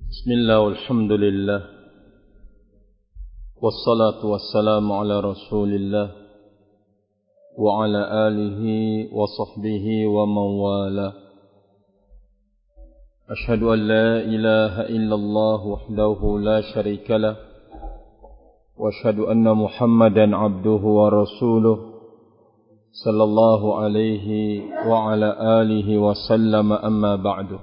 Bismillah walhamdulillah wassalatu wassalamu ala rasulillah wa ala alihi wa sahbihi wa man wala. Ashhadu an la ilaha illallah wahdahu la sharika lah wa ashhadu anna Muhammadan abduhu wa rasuluh sallallahu alaihi wa ala alihi wa sallama, amma ba'du.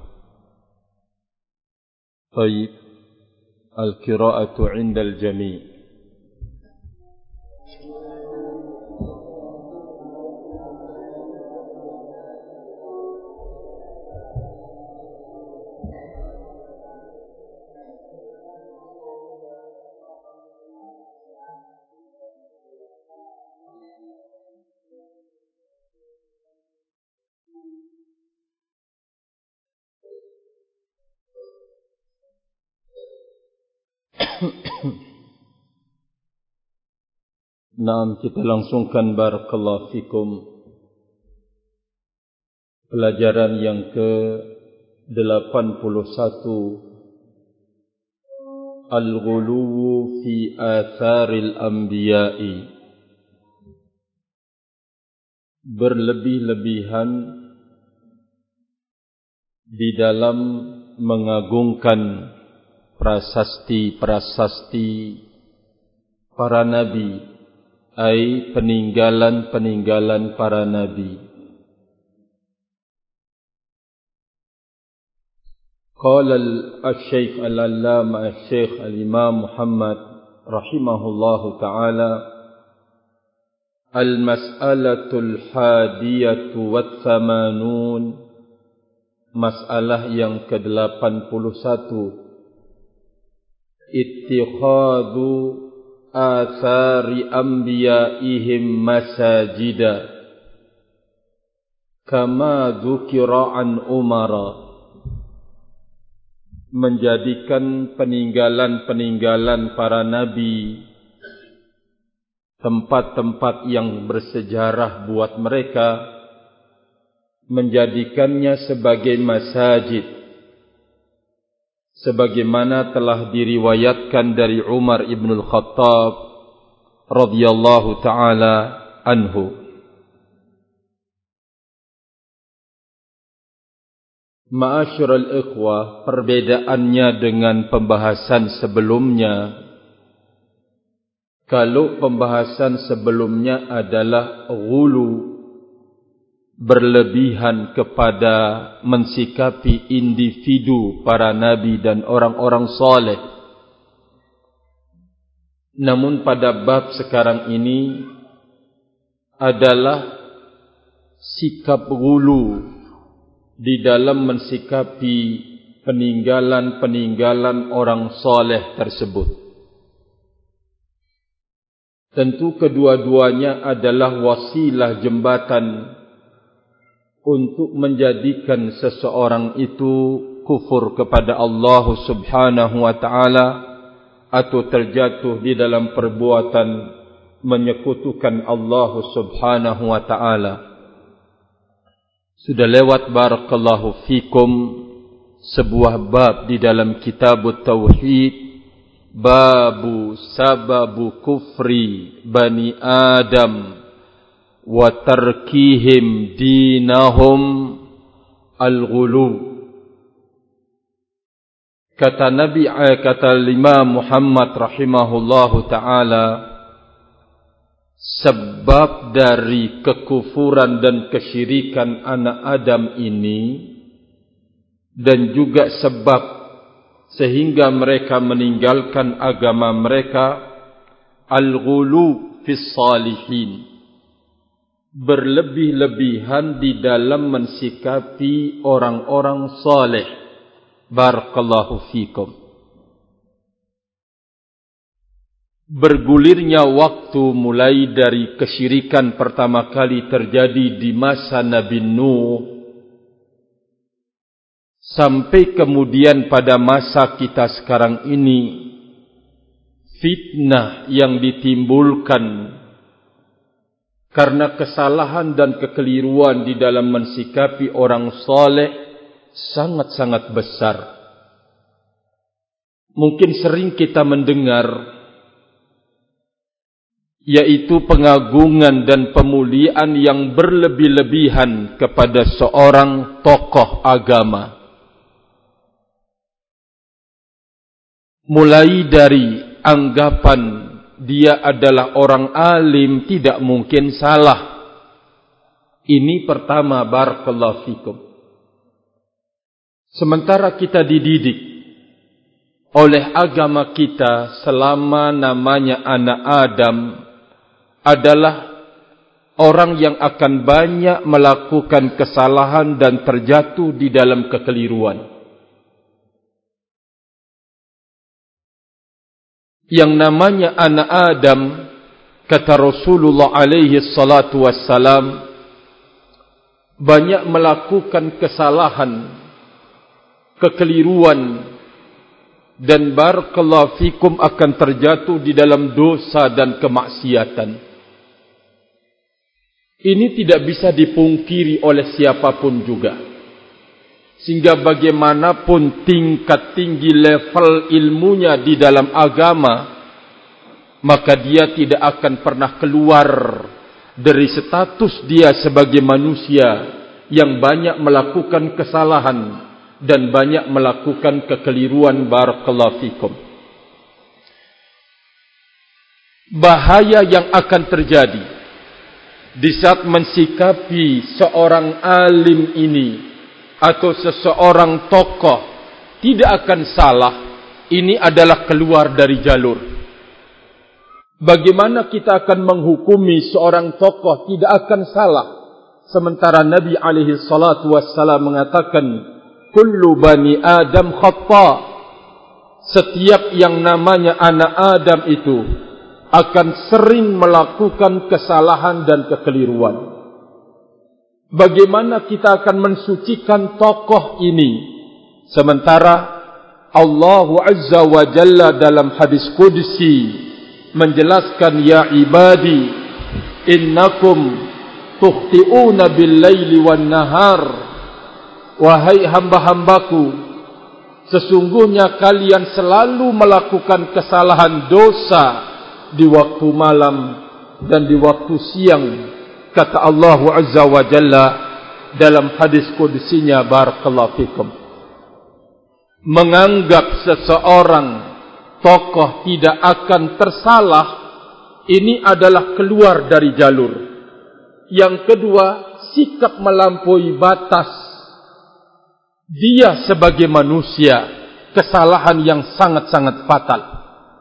Baik, al-qira'atu 'inda al-jami'. Naam, kita langsungkan barakallahu fikum pelajaran yang ke-81, Al-Ghuluwu fi Atharil Anbiya'i, berlebih-lebihan di dalam mengagungkan prasasti-prasasti para nabi, ai peninggalan-peninggalan para nabi. Qala al-Syekh al-Allamah al-Syekh al-Imam Muhammad rahimahullahu ta'ala, al-mas'alatul hadiyatu wa thamanun, masalah yang ke-81, ittikhadu athari anbiya'ihim masajida kama dzukira an Umara, menjadikan peninggalan-peninggalan para nabi, tempat-tempat yang bersejarah buat mereka, menjadikannya sebagai masajid, sebagaimana telah diriwayatkan dari Umar ibn al-Khattab radhiyallahu ta'ala anhu. Ma'asyiral ikhwah, perbedaannya dengan pembahasan sebelumnya. Kalau pembahasan sebelumnya adalah ghulu, berlebihan kepada mensikapi individu para nabi dan orang-orang saleh. Namun pada bab sekarang ini adalah sikap ghulu di dalam mensikapi peninggalan-peninggalan orang saleh tersebut. Tentu kedua-duanya adalah wasilah jembatan untuk menjadikan seseorang itu kufur kepada Allah subhanahu wa ta'ala, atau terjatuh di dalam perbuatan menyekutukan Allah subhanahu wa ta'ala. Sudah lewat barakallahu fikum sebuah bab di dalam kitab Tauhid, babu sababu kufri bani Adam wa tarkihim dinahum al-ghulu. Kata Imam Muhammad rahimahullahu ta'ala, sebab dari kekufuran dan kesyirikan anak Adam ini, dan juga sebab sehingga mereka meninggalkan agama mereka, al-ghulu fis salihin, berlebih-lebihan di dalam mensikapi orang-orang saleh. Barakallahu fikum. Bergulirnya waktu mulai dari kesyirikan pertama kali terjadi di masa Nabi Nuh, sampai kemudian pada masa kita sekarang ini, fitnah yang ditimbulkan karena kesalahan dan kekeliruan di dalam mensikapi orang saleh sangat-sangat besar. mungkin sering kita mendengar, yaitu pengagungan dan pemuliaan yang berlebih-lebihan kepada seorang tokoh agama. Mulai dari anggapan dia adalah orang alim, tidak mungkin salah. Ini pertama, barakallahu fikum. Sementara kita dididik oleh agama kita selama namanya anak Adam adalah orang yang akan banyak melakukan kesalahan dan terjatuh di dalam kekeliruan. Yang namanya anak Adam, kata Rasulullah alaihi salatu wassalam, banyak melakukan kesalahan, kekeliruan, dan barakallahu fikum akan terjatuh di dalam dosa dan kemaksiatan. Ini tidak bisa dipungkiri oleh siapapun juga. Sehingga bagaimanapun tingkat tinggi level ilmunya di dalam agama, maka dia tidak akan pernah keluar dari status dia sebagai manusia yang banyak melakukan kesalahan dan banyak melakukan kekeliruan, barakallahu fikum. Bahaya yang akan terjadi di saat mensikapi seorang alim ini atau seseorang tokoh tidak akan salah, ini adalah keluar dari jalur. Bagaimana kita akan menghukumi seorang tokoh tidak akan salah, sementara Nabi alaihi salatu wassalam mengatakan, kullu bani Adam khata. Setiap yang namanya anak Adam itu akan sering melakukan kesalahan dan kekeliruan. Bagaimana kita akan mensucikan tokoh ini, sementara Allah Azza wa Jalla dalam hadis qudsi menjelaskan, ya ibadi innakum tukhti'una bil laili wan nahar. Wahai hamba-hambaku, sesungguhnya kalian selalu melakukan kesalahan dosa di waktu malam dan di waktu siang, kata Allah Azza wa Jalla dalam hadis qudsinya, barakallahu fikum. Menganggap seseorang tokoh tidak akan tersalah, ini adalah keluar dari jalur. Yang kedua, sikap melampaui batas. Dia sebagai manusia, kesalahan yang sangat-sangat fatal.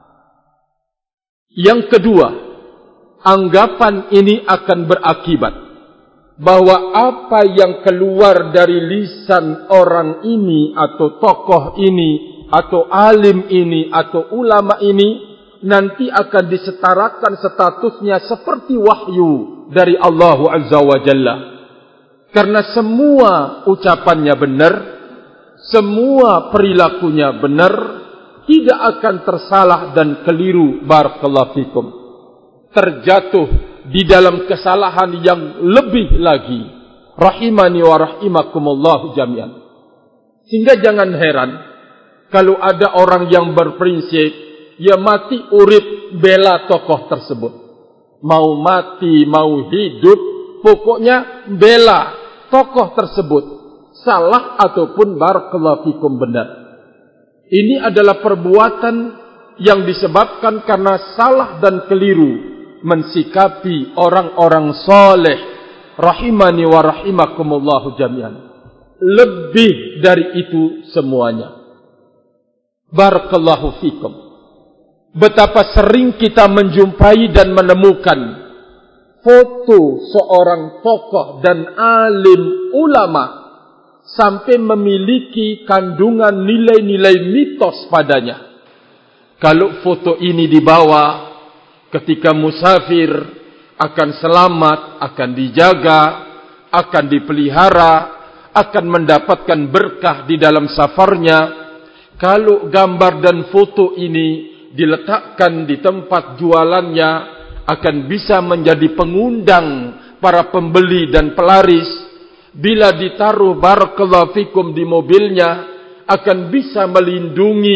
Yang kedua, anggapan ini akan berakibat bahwa apa yang keluar dari lisan orang ini atau tokoh ini atau alim ini atau ulama ini nanti akan disetarakan statusnya seperti wahyu dari Allah Azza wa Jalla. Karena semua ucapannya benar, semua perilakunya benar, tidak akan tersalah dan keliru, barakallahu fikum. Terjatuh di dalam kesalahan yang lebih lagi. Rahimani wa rahimakumullah jami'an. Sehingga jangan heran kalau ada orang yang berprinsip, ya mati urip bela tokoh tersebut. Mau mati, mau hidup, pokoknya bela tokoh tersebut. Salah ataupun barakallahu fikum benar. Ini adalah perbuatan yang disebabkan karena salah dan keliru mensikapi orang-orang saleh. Rahimani wa rahimakumullahu jami'an. Lebih dari itu semuanya. Barakallahu fikum. Betapa sering kita menjumpai dan menemukan foto seorang tokoh dan alim ulama sampai memiliki kandungan nilai-nilai mitos padanya. Kalau foto ini dibawa ketika musafir, akan selamat, akan dijaga, akan dipelihara, akan mendapatkan berkah di dalam safarnya. Kalau gambar dan foto ini diletakkan di tempat jualannya, akan bisa menjadi pengundang para pembeli dan pelaris. Bila ditaruh barakallahu fikum di mobilnya, akan bisa melindungi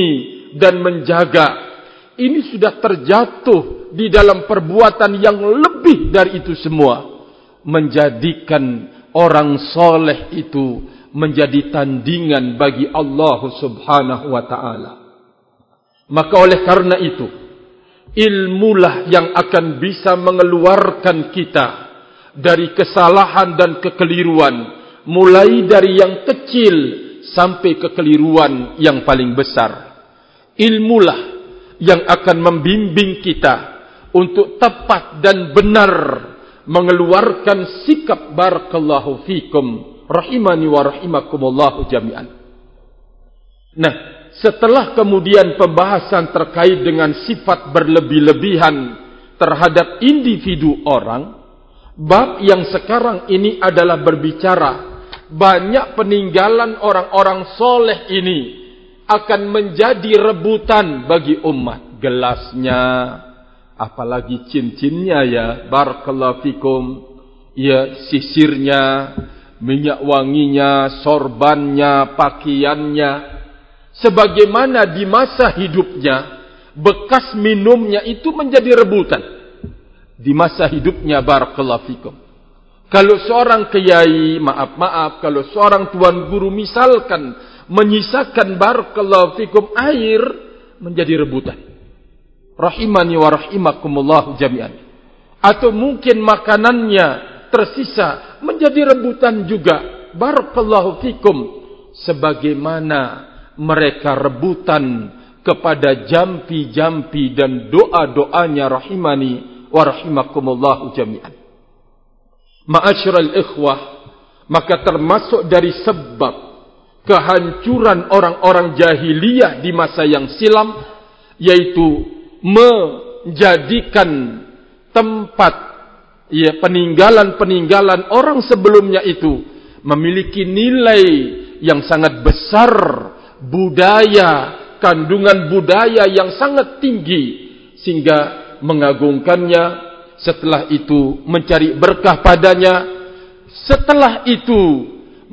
dan menjaga, ini sudah terjatuh di dalam perbuatan yang lebih dari itu semua, menjadikan orang soleh itu menjadi tandingan bagi Allah Subhanahu wa ta'ala. Maka oleh karena itu, ilmulah yang akan bisa mengeluarkan kita dari kesalahan dan kekeliruan, mulai dari yang kecil sampai kekeliruan yang paling besar. Ilmulah yang akan membimbing kita untuk tepat dan benar mengeluarkan sikap barakallahu fikum, rahimani wa rahimakumullahu jami'an. Nah, setelah kemudian pembahasan terkait dengan sifat berlebih-lebihan terhadap individu orang, bab yang sekarang ini adalah berbicara banyak peninggalan orang-orang soleh ini akan menjadi rebutan bagi umat. Gelasnya, apalagi cincinnya ya, barakallahu fikum, ya sisirnya, minyak wanginya, sorbannya, pakaiannya, sebagaimana di masa hidupnya bekas minumnya itu menjadi rebutan. Di masa hidupnya barakallahu fikum, kalau seorang kiai, maaf, kalau seorang tuan guru misalkan menyisakan barakallahu fikum air, menjadi rebutan. Rahimani wa rahimakumullah jami'an. Atau mungkin makanannya tersisa, menjadi rebutan juga. Barakallahu fikum. Sebagaimana mereka rebutan kepada jampi-jampi dan doa-doanya rahimani wa rahimakumullah jami'an. Ma'asyiral ikhwah, maka termasuk dari sebab kehancuran orang-orang jahiliyah di masa yang silam, yaitu menjadikan tempat peninggalan-peninggalan orang sebelumnya itu memiliki nilai yang sangat besar, budaya, kandungan budaya yang sangat tinggi, sehingga mengagungkannya, setelah itu mencari berkah padanya, setelah itu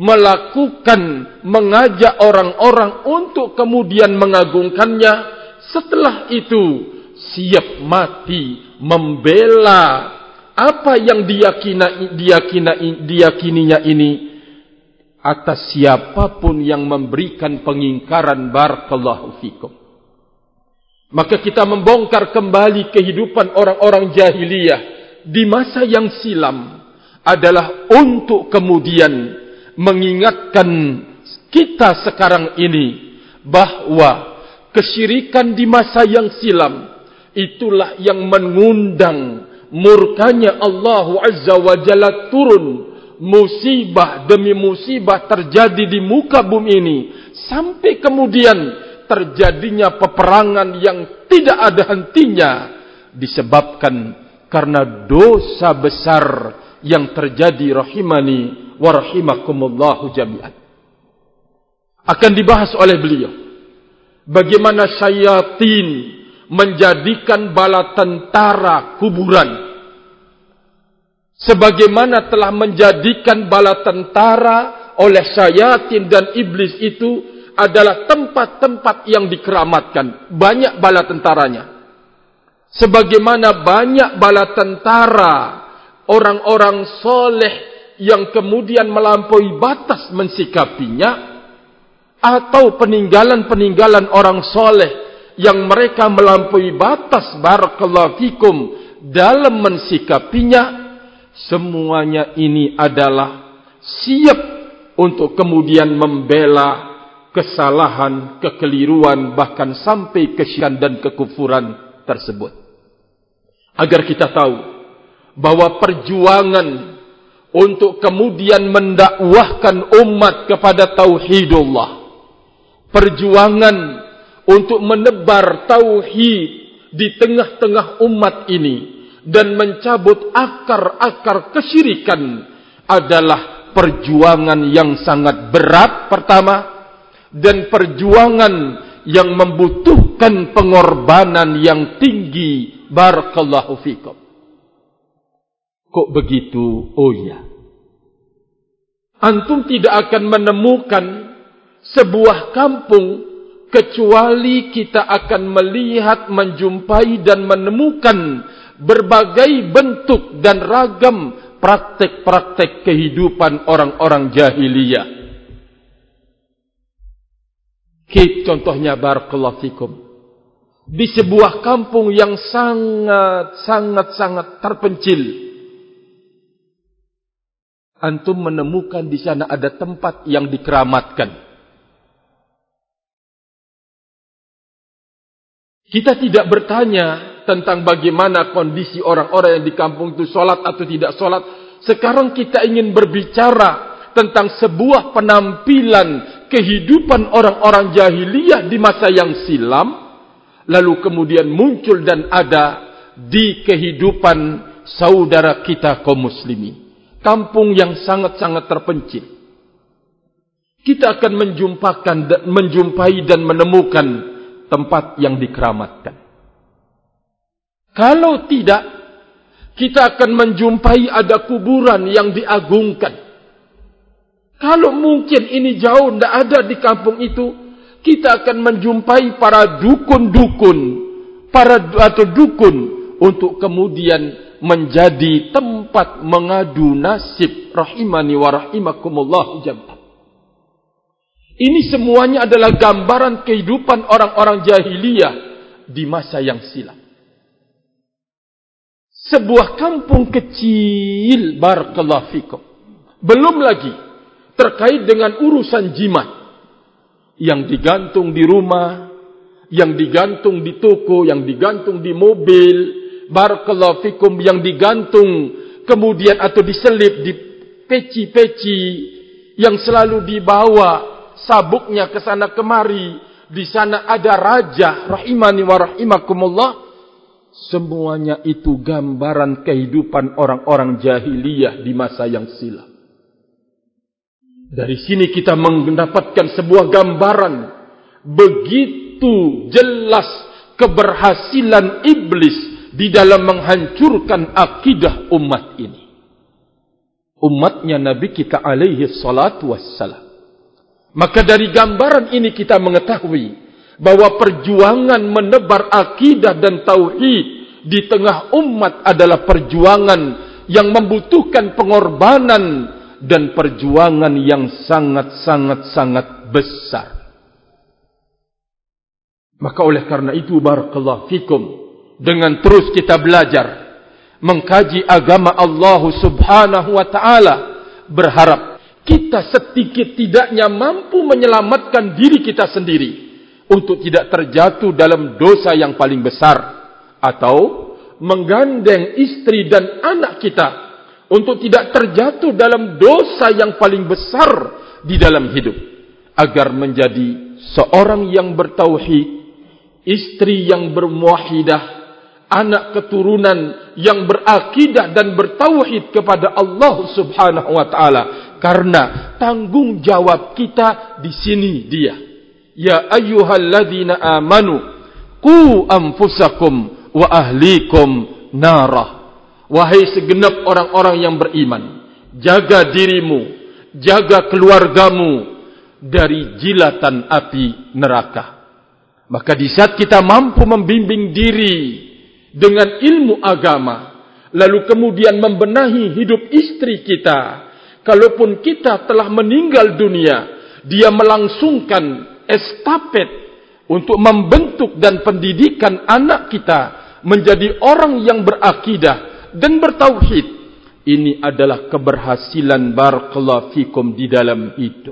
mengajak orang-orang untuk kemudian mengagungkannya, setelah itu siap mati membela apa yang diyakininya ini atas siapapun yang memberikan pengingkaran. Barakallahu fikum. Maka kita membongkar kembali kehidupan orang-orang jahiliyah di masa yang silam adalah untuk kemudian mengingatkan kita sekarang ini bahwa kesyirikan di masa yang silam itulah yang mengundang murkanya Allah Azza wa Jalla turun. Musibah demi musibah terjadi di muka bumi ini, sampai kemudian terjadinya peperangan yang tidak ada hentinya, disebabkan karena dosa besar yang terjadi rahimani wa rahimakumullahu jami'an. Akan dibahas oleh beliau bagaimana syayatin menjadikan bala tentara kuburan, sebagaimana telah menjadikan bala tentara oleh syayatin dan iblis itu adalah tempat-tempat yang dikeramatkan. Banyak bala tentaranya. Sebagaimana banyak bala tentara orang-orang soleh yang kemudian melampaui batas mensikapinya, atau peninggalan-peninggalan orang soleh yang mereka melampaui batas barakallahu fikum dalam mensikapinya, semuanya ini adalah siap untuk kemudian membela kesalahan, kekeliruan, bahkan sampai kesyirikan dan kekufuran tersebut. Agar kita tahu bahwa perjuangan untuk kemudian mendakwahkan umat kepada tauhidullah, perjuangan untuk menebar tauhid di tengah-tengah umat ini dan mencabut akar-akar kesyirikan adalah perjuangan yang sangat berat pertama, dan perjuangan yang membutuhkan pengorbanan yang tinggi. Barakallahu fikum. Kok begitu? Oh ya, antum tidak akan menemukan sebuah kampung kecuali kita akan melihat, menjumpai dan menemukan berbagai bentuk dan ragam praktek-praktek kehidupan orang-orang jahiliyah. Contohnya barakallahu fikum, di sebuah kampung yang sangat terpencil, antum menemukan di sana ada tempat yang dikeramatkan. Kita tidak bertanya tentang bagaimana kondisi orang-orang yang di kampung itu sholat atau tidak sholat. Sekarang kita ingin berbicara tentang sebuah penampilan kehidupan orang-orang jahiliyah di masa yang silam, lalu kemudian muncul dan ada di kehidupan saudara kita kaum muslimin. Kampung yang sangat-sangat terpencil. Kita akan menjumpai dan menemukan tempat yang dikeramatkan. Kalau tidak, kita akan menjumpai ada kuburan yang diagungkan. Kalau mungkin ini jauh, tidak ada di kampung itu, kita akan menjumpai para dukun-dukun, atau dukun, untuk kemudian menjadi tempat mengadu nasib. Rahimani wa rahimakumullah jami'an. Ini semuanya adalah gambaran kehidupan orang-orang jahiliyah di masa yang silam. Sebuah kampung kecil, barakallahu fikum. Belum lagi terkait dengan urusan jimat yang digantung di rumah, yang digantung di toko, yang digantung di mobil, barakallahu fikum, yang digantung kemudian atau diselip di peci-peci yang selalu dibawa sabuknya ke sana kemari. Di sana ada raja, rahimani wa rahimakumullah. Semuanya itu gambaran kehidupan orang-orang jahiliyah di masa yang silam. Dari sini kita mendapatkan sebuah gambaran begitu jelas keberhasilan iblis di dalam menghancurkan akidah umat ini. Umatnya Nabi kita alaihi salatu wassalam. Maka dari gambaran ini kita mengetahui bahwa perjuangan menebar akidah dan tauhid di tengah umat adalah perjuangan yang membutuhkan pengorbanan dan perjuangan yang sangat besar. Maka oleh karena itu barakallahu fikum, dengan terus kita belajar mengkaji agama Allah Subhanahu wa taala, berharap kita sedikit tidaknya mampu menyelamatkan diri kita sendiri untuk tidak terjatuh dalam dosa yang paling besar, atau menggandeng istri dan anak kita untuk tidak terjatuh dalam dosa yang paling besar di dalam hidup, agar menjadi seorang yang bertauhid, istri yang bermuwahidah, anak keturunan yang berakidah dan bertauhid kepada Allah Subhanahu wa taala. Karena tanggung jawab kita di sini dia. Ya ayyuhalladzina amanu qu anfusakum wa ahlikum narah. Wahai segenap orang-orang yang beriman, jaga dirimu, jaga keluargamu dari jilatan api neraka. Maka di saat kita mampu membimbing diri dengan ilmu agama, lalu kemudian membenahi hidup istri kita, kalaupun kita telah meninggal dunia, dia melangsungkan estafet untuk membentuk dan pendidikan anak kita menjadi orang yang berakidah dan bertauhid. Ini adalah keberhasilan barakallahu fikum di dalam hidup.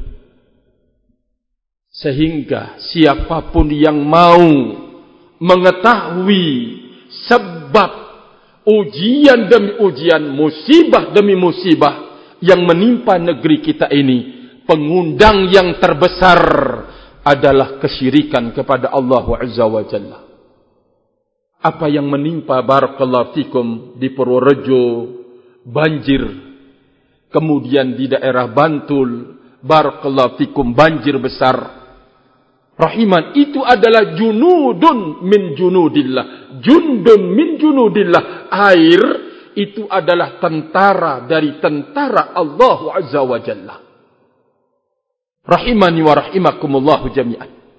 Sehingga siapapun yang mau mengetahui sebab ujian demi ujian, musibah demi musibah yang menimpa negeri kita ini, pengundang yang terbesar adalah kesyirikan kepada Allah Azza wa Jalla. Apa yang menimpa barakallahu fikum di Purworejo, banjir, kemudian di daerah Bantul, barakallahu fikum, banjir besar, rahiman, itu adalah junudun min junudillah. Jundun min junudillah. Air itu adalah tentara dari tentara Allah Azza wa Jalla. Rahimani wa rahimakumullahu jami'an.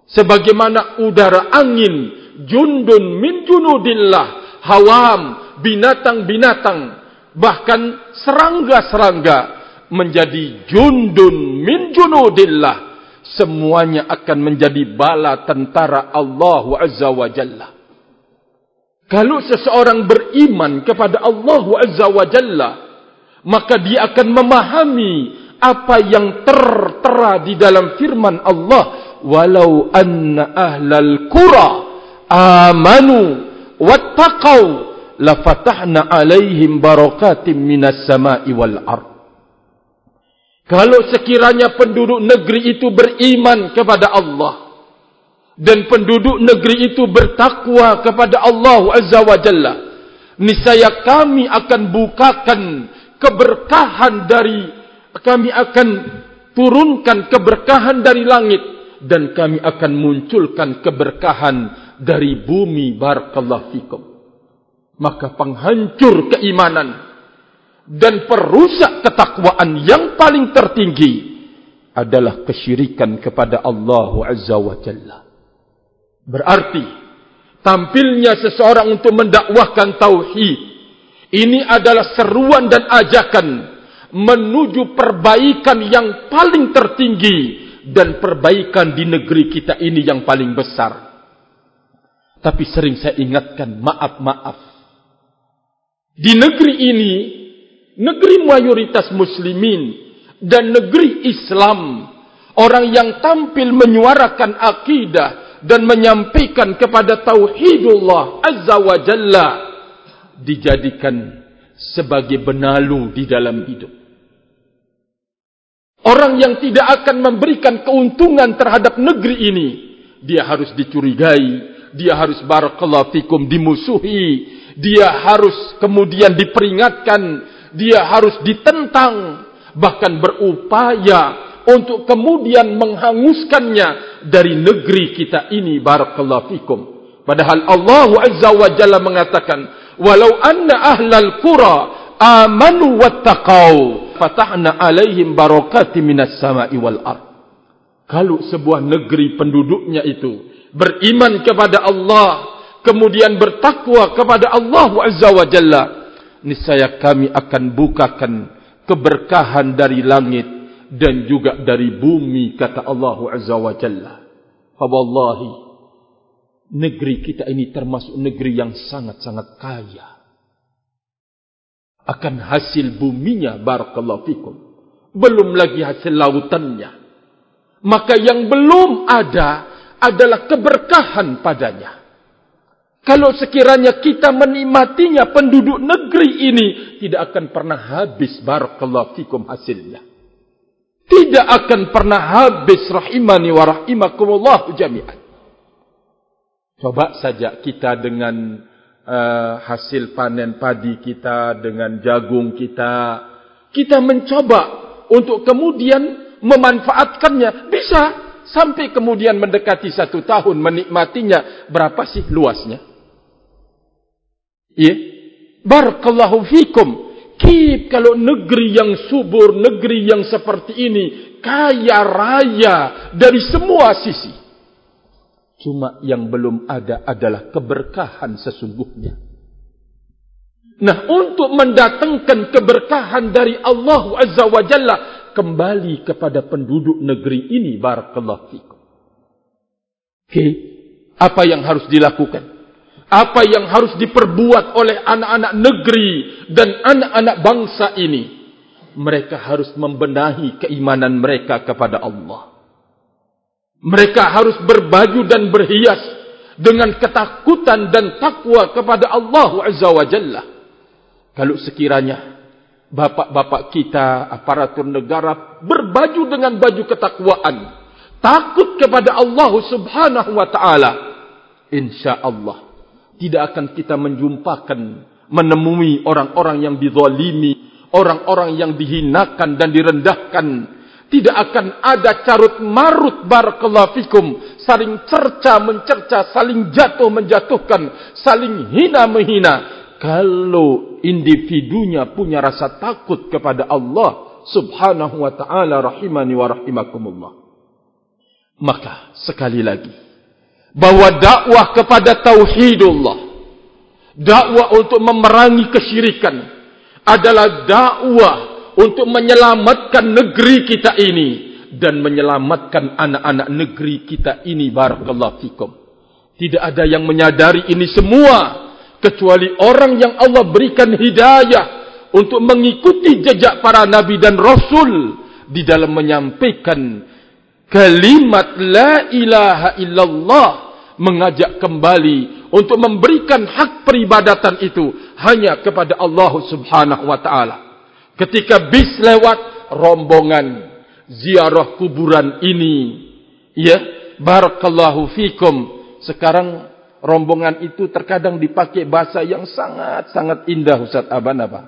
Sebagaimana udara angin, jundun min junudillah, hawam, binatang-binatang, bahkan serangga-serangga menjadi jundun min junudillah. Semuanya akan menjadi bala tentara Allah Azza wa Jalla. Kalau seseorang beriman kepada Allah Azza wa Jalla, maka dia akan memahami apa yang tertera di dalam firman Allah, walau anna ahlal qura amanu wattaqau lafatahna alaihim barakatim minas sama'i wal ard. Kalau sekiranya penduduk negeri itu beriman kepada Allah dan penduduk negeri itu bertakwa kepada Allah Azza wa Jalla, niscaya kami akan bukakan keberkahan kami akan turunkan keberkahan dari langit dan kami akan munculkan keberkahan dari bumi. Barakallahu fikum. Maka penghancur keimanan dan perusak ketakwaan yang paling tertinggi adalah kesyirikan kepada Allah Azza wa Jalla. Berarti tampilnya seseorang untuk mendakwahkan tauhid ini adalah seruan dan ajakan menuju perbaikan yang paling tertinggi dan perbaikan di negeri kita ini yang paling besar. Tapi sering saya ingatkan, maaf, di negeri ini, negeri mayoritas muslimin dan negeri Islam, orang yang tampil menyuarakan akidah dan menyampaikan kepada tauhidullah Azza wa Jalla dijadikan sebagai benalu di dalam hidup. Orang yang tidak akan memberikan keuntungan terhadap negeri ini, dia harus dicurigai, dia harus barakallahu fikum dimusuhi, dia harus kemudian diperingatkan, dia harus ditentang, bahkan berupaya untuk kemudian menghanguskannya dari negeri kita ini. Barakallahu fikum. Padahal Allah Azza wa Jalla mengatakan, walau anna ahlal qura amanu wattaqau fatahna alaihim barakati minas sama'i wal ard. Kalau sebuah negeri penduduknya itu beriman kepada Allah, kemudian bertakwa kepada Allah Azza wa Jalla, niscaya kami akan bukakan keberkahan dari langit dan juga dari bumi, kata Allah Azza wa Jalla. Fawallahi, negeri kita ini termasuk negeri yang sangat-sangat kaya akan hasil buminya. Barakallahu fikum. Belum lagi hasil lautannya. Maka yang belum ada adalah keberkahan padanya. Kalau sekiranya kita menikmatinya, penduduk negeri ini tidak akan pernah habis. Barakallahu fikum hasilnya. Tidak akan pernah habis, rahimani wa rahimakumullah jami'an. Coba saja kita dengan hasil panen padi kita, dengan jagung kita mencoba untuk kemudian memanfaatkannya. Bisa sampai kemudian mendekati 1 tahun menikmatinya. Berapa sih luasnya? Ya, barakallahu fikum. Kalau negeri yang subur, negeri yang seperti ini, kaya raya dari semua sisi. Cuma yang belum ada adalah keberkahan sesungguhnya. Nah, untuk mendatangkan keberkahan dari Allah Azza wa Jalla, kembali kepada penduduk negeri ini. Barakallahu fikum. Oke, apa yang harus dilakukan? Apa yang harus diperbuat oleh anak-anak negeri dan anak-anak bangsa ini? Mereka harus membenahi keimanan mereka kepada Allah. Mereka harus berbaju dan berhias dengan ketakutan dan takwa kepada Allah Azza wa Jalla. Kalau sekiranya bapak-bapak kita, aparatur negara, berbaju dengan baju ketakwaan, takut kepada Allah Subhanahu wa ta'ala, insya-Allah tidak akan kita menemui orang-orang yang dizalimi, orang-orang yang dihinakan dan direndahkan. Tidak akan ada carut marut, barakallahu fikum, saling cerca mencerca, saling jatuh menjatuhkan, saling hina menghina. Kalau individunya punya rasa takut kepada Allah Subhanahu wa ta'ala, rahimani wa rahimakumullah, Maka sekali lagi, bahwa dakwah kepada tauhidullah, dakwah untuk memerangi kesyirikan adalah dakwah untuk menyelamatkan negeri kita ini dan menyelamatkan anak-anak negeri kita ini. Barakallahu fikum. Tidak ada yang menyadari ini semua kecuali orang yang Allah berikan hidayah untuk mengikuti jejak para nabi dan rasul di dalam menyampaikan kalimat la ilaha illallah, mengajak kembali untuk memberikan hak peribadatan itu hanya kepada Allah Subhanahu wa taala. Ketika bis lewat, rombongan ziarah kuburan ini, ya, barakallahu fikum. Sekarang rombongan itu terkadang dipakai bahasa yang sangat-sangat indah, Ustaz Aban, apa?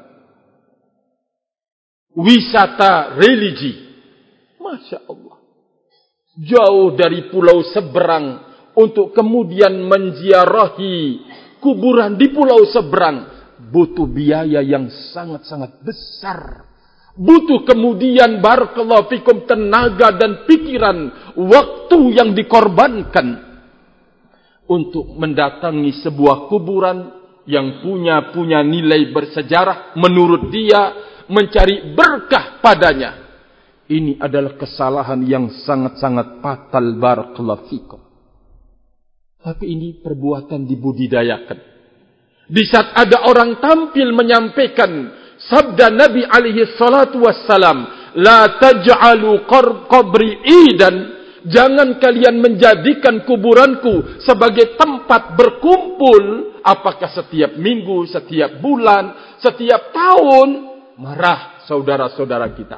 Wisata religi. Masya Allah. Jauh dari pulau seberang untuk kemudian menziarahi kuburan di pulau seberang. Butuh biaya yang sangat-sangat besar. Butuh kemudian barakallahu fikum tenaga dan pikiran, waktu yang dikorbankan untuk mendatangi sebuah kuburan yang punya nilai bersejarah menurut dia, mencari berkah padanya. Ini adalah kesalahan yang sangat-sangat fatal, barakallahu fikum. Tapi ini perbuatan dibudidayakan. Di saat ada orang tampil menyampaikan sabda Nabi alaihi salatu wassalam, la taj'alu qabri idan, jangan kalian menjadikan kuburanku sebagai tempat berkumpul. Apakah setiap minggu, setiap bulan, setiap tahun? Marah saudara-saudara kita.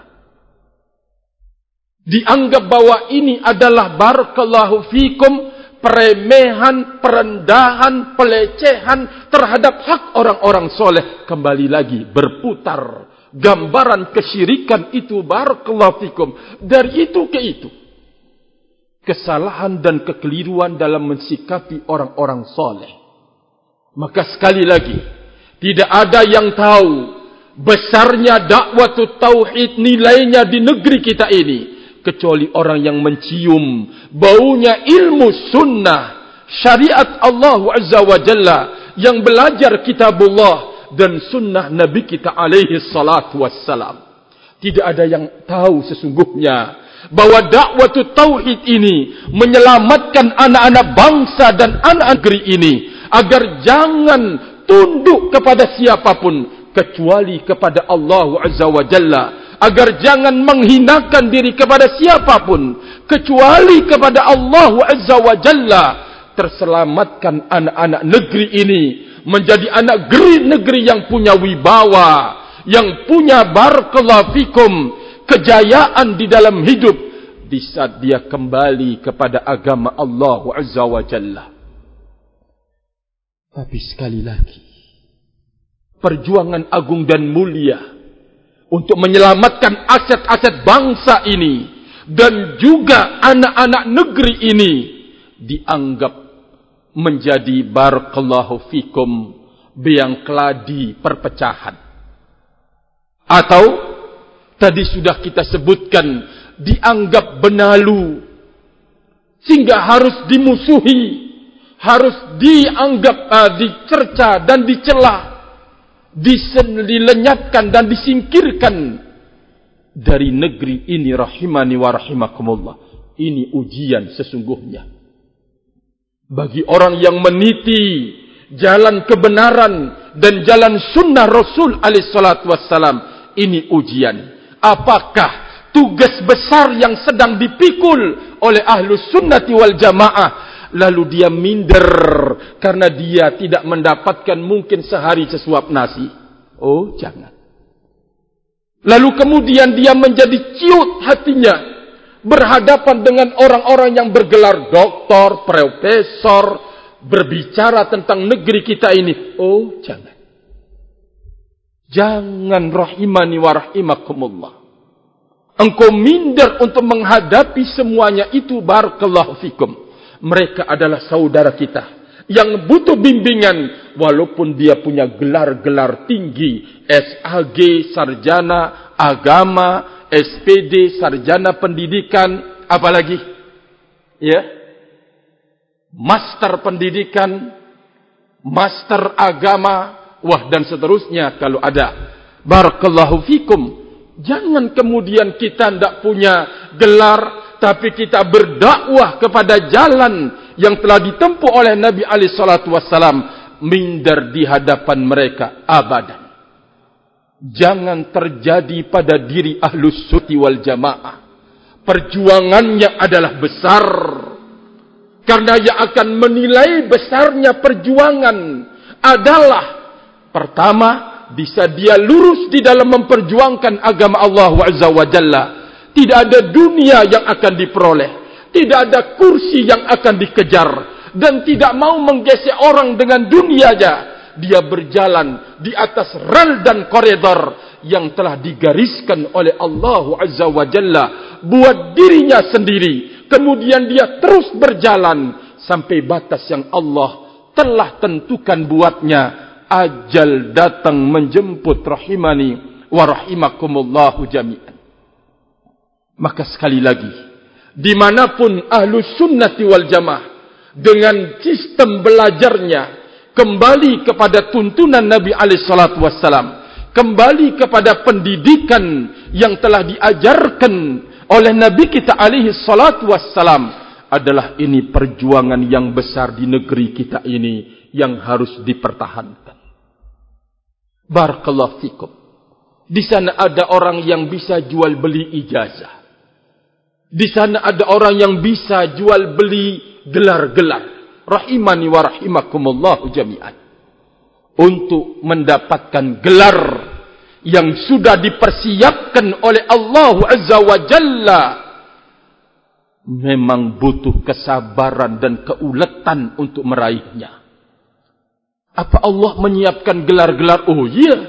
Dianggap bahwa ini adalah barakallahu fikum peremehan, perendahan, pelecehan terhadap hak orang-orang soleh. Kembali lagi berputar gambaran kesyirikan itu, barakallahu fikum, dari itu ke itu. Kesalahan dan kekeliruan dalam mensikapi orang-orang soleh. Maka sekali lagi, tidak ada yang tahu besarnya dakwah tauhid, nilainya di negeri kita ini, kecuali orang yang mencium baunya ilmu sunnah, syariat Allah Azza wa Jalla, yang belajar kitabullah dan sunnah Nabi kita alaihi salatu wassalam. Tidak ada yang tahu sesungguhnya bahwa dakwah tauhid ini menyelamatkan anak-anak bangsa dan anak negeri ini agar jangan tunduk kepada siapapun kecuali kepada Allah Azza wa Jalla, agar jangan menghinakan diri kepada siapapun kecuali kepada Allah Azza wa Jalla. Terselamatkan anak-anak negeri ini menjadi anak negeri yang punya wibawa, yang punya barakallahu fikum kejayaan di dalam hidup di saat dia kembali kepada agama Allah Azza wa Jalla. Tapi sekali lagi, perjuangan agung dan mulia untuk menyelamatkan aset-aset bangsa ini dan juga anak-anak negeri ini dianggap menjadi barakallahu fikum biang keladi perpecahan. Atau tadi sudah kita sebutkan, dianggap benalu sehingga harus dimusuhi, harus dianggap dicerca dan dicela, dilenyapkan dan disingkirkan dari negeri ini. Rahimani wa rahimakumullah. Ini ujian sesungguhnya bagi orang yang meniti jalan kebenaran dan jalan sunnah Rasul alaihi salatu wassalam. Ini ujian. Apakah tugas besar yang sedang dipikul oleh ahlus sunnati wal jamaah, lalu dia minder karena dia tidak mendapatkan mungkin sehari sesuap nasi? Oh, jangan. Lalu kemudian dia menjadi ciut hatinya berhadapan dengan orang-orang yang bergelar doktor, profesor, berbicara tentang negeri kita ini. Oh, jangan. Jangan, rahimani wa rahimakumullah. Engkau minder untuk menghadapi semuanya itu, barakallahu fikum. Mereka adalah saudara kita yang butuh bimbingan walaupun dia punya gelar-gelar tinggi, SAG, sarjana agama, SPD, sarjana pendidikan, apalagi ya, master pendidikan, master agama, wah dan seterusnya kalau ada. Barakallahu fikum. Jangan kemudian kita tidak punya gelar, tapi kita berdakwah kepada jalan yang telah ditempuh oleh Nabi alaihi salatu wassalam, minder di hadapan mereka abadan. Jangan terjadi pada diri ahlus sunnah wal jamaah. Perjuangannya adalah besar, karena yang akan menilai besarnya perjuangan adalah pertama, bisa dia lurus di dalam memperjuangkan agama Allah Azza wa Jalla. Tidak ada dunia yang akan diperoleh, tidak ada kursi yang akan dikejar, dan tidak mau menggesek orang dengan dunianya. Dia berjalan di atas rel dan koridor yang telah digariskan oleh Allah Azza wa Jalla buat dirinya sendiri. Kemudian dia terus berjalan sampai batas yang Allah telah tentukan buatnya. Ajal datang menjemput, rahimani wa rahimakumullahu jami'an. Maka sekali lagi, dimanapun ahlus sunnati wal jamaah dengan sistem belajarnya kembali kepada tuntunan Nabi alaihi salatu wassalam, kembali kepada pendidikan yang telah diajarkan oleh Nabi kita alaihi salatu wassalam, adalah ini perjuangan yang besar di negeri kita ini yang harus dipertahankan. Barakallahu fikum. Di sana ada orang yang bisa jual beli ijazah. Di sana ada orang yang bisa jual beli gelar-gelar. Rahimani wa rahimakumullahu jami'an. Untuk mendapatkan gelar yang sudah dipersiapkan oleh Allah Azza wa Jalla, memang butuh kesabaran dan keuletan untuk meraihnya. Apa Allah menyiapkan gelar-gelar? Oh iya.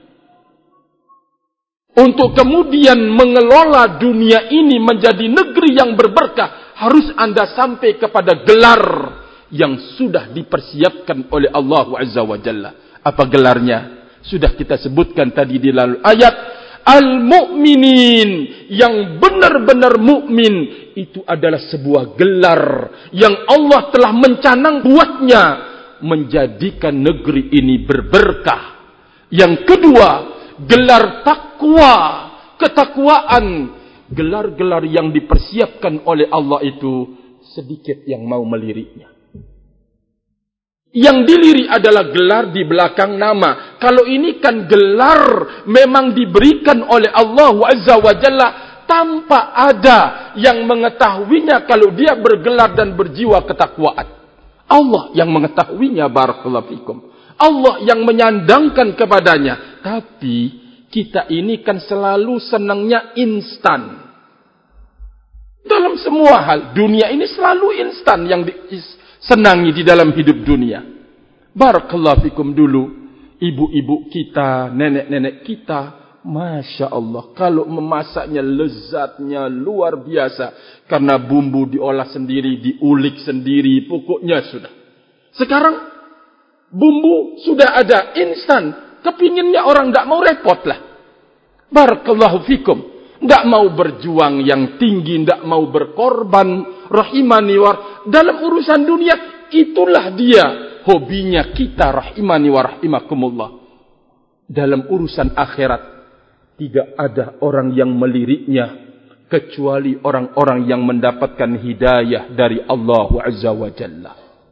Untuk kemudian mengelola dunia ini menjadi negeri yang berberkah, harus Anda sampai kepada gelar yang sudah dipersiapkan oleh Allah Azza wa Jalla. Apa gelarnya? Sudah kita sebutkan tadi di lalu ayat. Al-mu'minin, yang benar-benar mukmin, itu adalah sebuah gelar yang Allah telah mencanang buatnya, menjadikan negeri ini berberkah. Yang kedua, gelar takwa, ketakwaan. Gelar-gelar yang dipersiapkan oleh Allah itu sedikit yang mau meliriknya. Yang dilirik adalah gelar di belakang nama. Kalau ini kan gelar memang diberikan oleh Allah Azza wa Jalla tanpa ada yang mengetahuinya kalau dia bergelar dan berjiwa ketakwaan. Allah yang mengetahuinya, barakallahu fikum. Allah yang menyandangkan kepadanya. Tapi kita ini kan selalu senangnya instan. Dalam semua hal, dunia ini selalu instan yang disenangi di dalam hidup dunia. Barakallahu fikum. Dulu ibu-ibu kita, nenek-nenek kita, Masya Allah, kalau memasaknya lezatnya luar biasa. Karena bumbu diolah sendiri, diulik sendiri, pokoknya sudah. Sekarang bumbu sudah ada, instan. Kepinginnya orang tidak mau repot lah. Barakallahu fikum. Tidak mau berjuang yang tinggi, tidak mau berkorban. Rahimani wa. Dalam urusan dunia, itulah dia hobinya kita, rahimani wa rahimakumullah. Dalam urusan akhirat, tidak ada orang yang meliriknya kecuali orang-orang yang mendapatkan hidayah dari Allah Azza wa Jalla.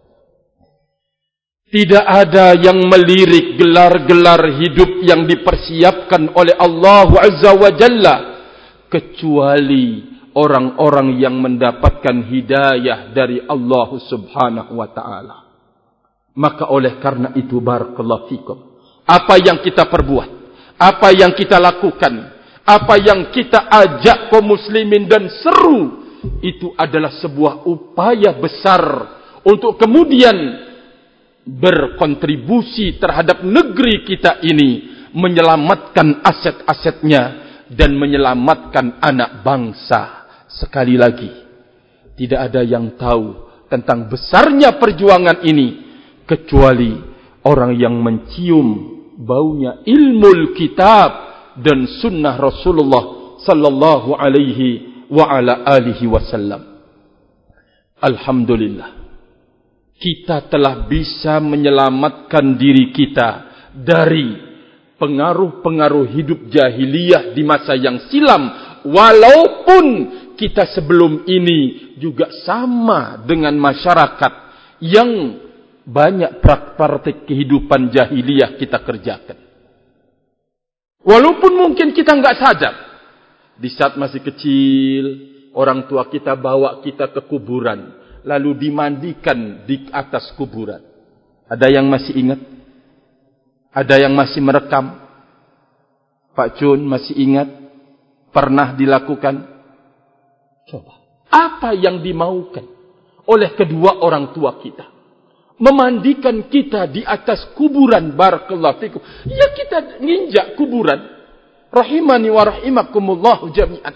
Tidak ada yang melirik gelar-gelar hidup yang dipersiapkan oleh Allah Azza wa Jalla kecuali orang-orang yang mendapatkan hidayah dari Allah Subhanahu wa taala. Maka oleh karena itu, barakallahu fikum, apa yang kita perbuat, apa yang kita lakukan, apa yang kita ajak kaum muslimin dan seru, itu adalah sebuah upaya besar untuk kemudian berkontribusi terhadap negeri kita ini, menyelamatkan aset-asetnya dan menyelamatkan anak bangsa. Sekali lagi, tidak ada yang tahu tentang besarnya perjuangan ini kecuali orang yang mencium baunya ilmu kitab dan sunnah Rasulullah sallallahu alaihi wa ala alihi wasallam. Alhamdulillah, kita telah bisa menyelamatkan diri kita dari pengaruh-pengaruh hidup jahiliyah di masa yang silam, walaupun kita sebelum ini juga sama dengan masyarakat yang banyak praktik kehidupan jahiliyah kita kerjakan. Walaupun mungkin kita enggak sadar, di saat masih kecil, orang tua kita bawa kita ke kuburan, lalu dimandikan di atas kuburan. Ada yang masih ingat? Ada yang masih merekam? Pak Cun masih ingat? Pernah dilakukan? Coba. Apa yang dimaukan oleh kedua orang tua kita? Memandikan kita di atas kuburan, barakallahu fikum. Ya, kita nginjak kuburan. Rahimani wa rahimakumullahu jami'an.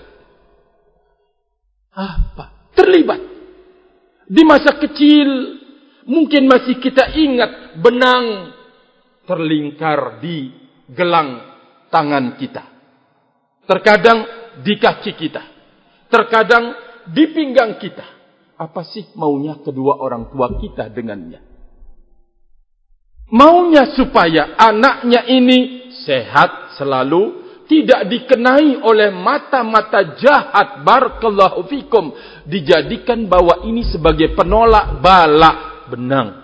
Apa? Terlibat. Di masa kecil, mungkin masih kita ingat benang terlingkar di gelang tangan kita. Terkadang di kaki kita. Terkadang di pinggang kita. Apa sih maunya kedua orang tua kita dengannya? Maunya supaya anaknya ini sehat selalu, tidak dikenai oleh mata-mata jahat, barakallahu fikum, dijadikan bahwa ini sebagai penolak bala benang.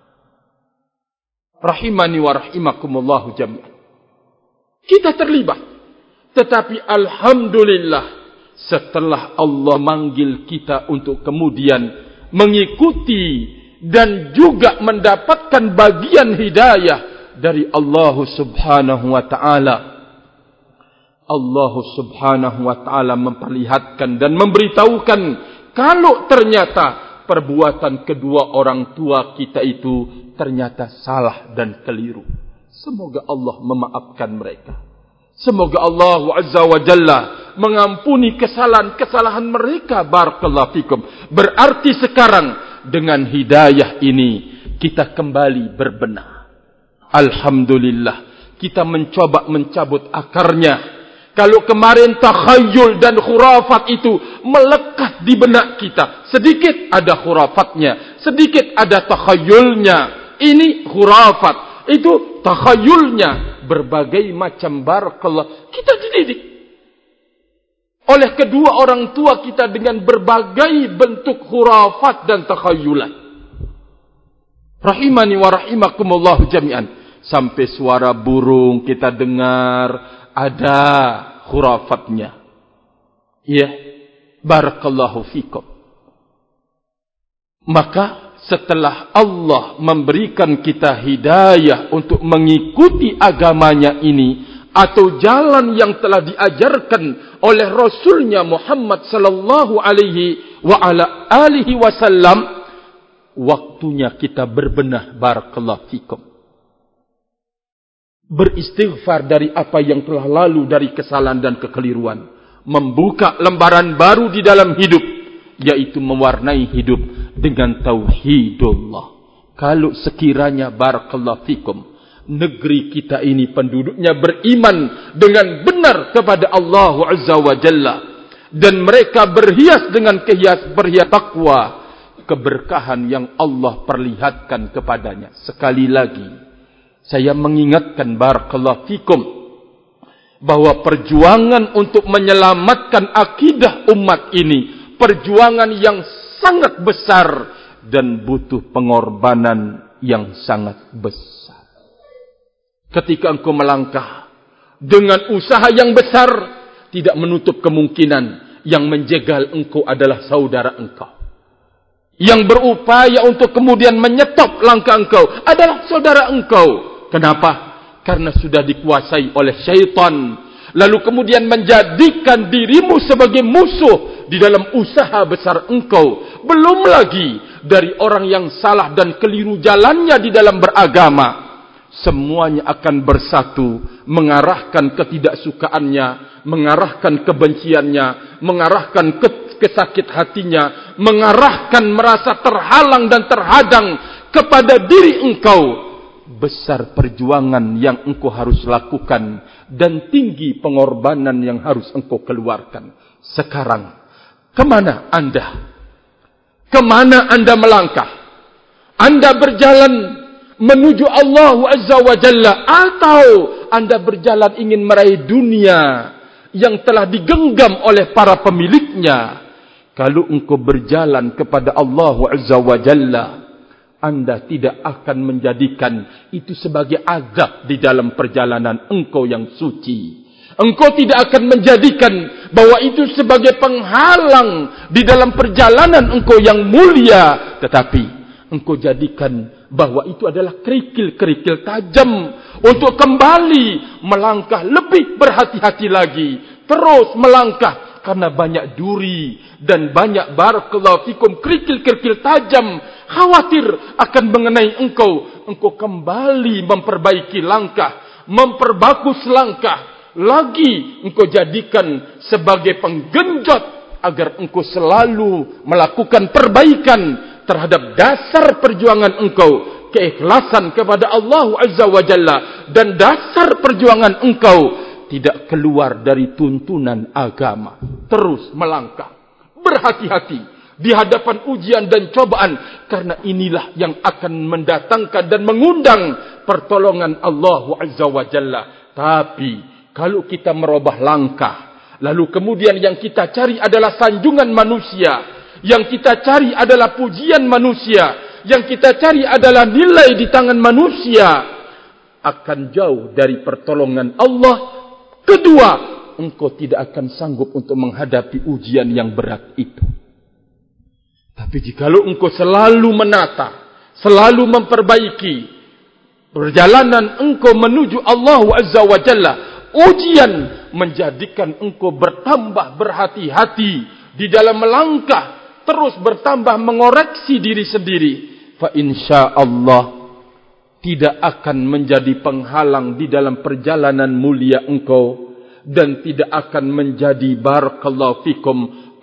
Rahimani wa rahimakumullahu jami'an. Kita terlibat. Tetapi alhamdulillah, setelah Allah manggil kita untuk kemudian mengikuti dan juga mendapatkan bagian hidayah dari Allah Subhanahu wa ta'ala, Allah Subhanahu wa ta'ala memperlihatkan dan memberitahukan kalau ternyata perbuatan kedua orang tua kita itu ternyata salah dan keliru. Semoga Allah memaafkan mereka. Semoga Allah Azza wa Jalla mengampuni kesalahan-kesalahan mereka, barakallahu fikum. Berarti sekarang dengan hidayah ini kita kembali berbenah. Alhamdulillah, kita mencoba mencabut akarnya. Kalau kemarin takhayul dan khurafat itu melekat di benak kita, sedikit ada khurafatnya, sedikit ada takhayulnya. Ini khurafat, itu takhayulnya, berbagai macam barakallah. Kita dididik oleh kedua orang tua kita dengan berbagai bentuk khurafat dan takhayulan. Rahimani wa rahimakumullahu jami'an. Sampai suara burung kita dengar ada khurafatnya. Ya, barakallahu fikum. Maka setelah Allah memberikan kita hidayah untuk mengikuti agamanya ini, atau jalan yang telah diajarkan oleh Rasulnya Muhammad sallallahu alaihi wa ala alihi wasallam, waktunya kita berbenah, barakallahu fikum. Beristighfar dari apa yang telah lalu dari kesalahan dan kekeliruan, membuka lembaran baru di dalam hidup, yaitu mewarnai hidup dengan tauhidullah. Kalau sekiranya barakallahu fikum, negeri kita ini penduduknya beriman dengan benar kepada Allah Azza wa Jalla, dan mereka berhias dengan berhias takwa, keberkahan yang Allah perlihatkan kepadanya. Sekali lagi saya mengingatkan barakallahu fikum bahwa perjuangan untuk menyelamatkan akidah umat ini perjuangan yang sangat besar dan butuh pengorbanan yang sangat besar. Ketika engkau melangkah dengan usaha yang besar, tidak menutup kemungkinan yang menjegal engkau adalah saudara engkau. Yang berupaya untuk kemudian menyetop langkah engkau adalah saudara engkau. Kenapa? Karena sudah dikuasai oleh syaitan. Lalu kemudian menjadikan dirimu sebagai musuh di dalam usaha besar engkau. Belum lagi dari orang yang salah dan keliru jalannya di dalam beragama. Semuanya akan bersatu, mengarahkan ketidaksukaannya, mengarahkan kebenciannya, mengarahkan kesakit hatinya, mengarahkan merasa terhalang dan terhadang kepada diri engkau. Besar perjuangan yang engkau harus lakukan dan tinggi pengorbanan yang harus engkau keluarkan. Sekarang, kemana anda? kemana anda melangkah? Anda berjalan menuju Allah Azza wa Jalla, atau anda berjalan ingin meraih dunia yang telah digenggam oleh para pemiliknya? Kalau engkau berjalan kepada Allah Azza wa Jalla, anda tidak akan menjadikan itu sebagai azab di dalam perjalanan engkau yang suci. Engkau tidak akan menjadikan bahwa itu sebagai penghalang di dalam perjalanan engkau yang mulia. Tetapi engkau jadikan bahwa itu adalah kerikil-kerikil tajam untuk kembali melangkah lebih berhati-hati lagi. Terus melangkah karena banyak duri dan banyak barakallahu fikum kerikil-kerikil tajam khawatir akan mengenai engkau. Engkau kembali memperbaiki langkah, memperbagus langkah. Lagi engkau jadikan sebagai penggenjot agar engkau selalu melakukan perbaikan terhadap dasar perjuangan engkau, keikhlasan kepada Allah Azza wa Jalla, dan dasar perjuangan engkau tidak keluar dari tuntunan agama. Terus melangkah, berhati-hati di hadapan ujian dan cobaan, karena inilah yang akan mendatangkan dan mengundang pertolongan Allah Azza wa Jalla. Tapi kalau kita merubah langkah, lalu kemudian yang kita cari adalah sanjungan manusia, yang kita cari adalah pujian manusia, yang kita cari adalah nilai di tangan manusia, akan jauh dari pertolongan Allah. Kedua, engkau tidak akan sanggup untuk menghadapi ujian yang berat itu. Tapi jikalau engkau selalu menata, selalu memperbaiki perjalanan engkau menuju Allah Azza wa Jalla, ujian menjadikan engkau bertambah berhati-hati di dalam melangkah, terus bertambah mengoreksi diri sendiri. Fa insyaallah tidak akan menjadi penghalang di dalam perjalanan mulia engkau, dan tidak akan menjadi barakallahu fikum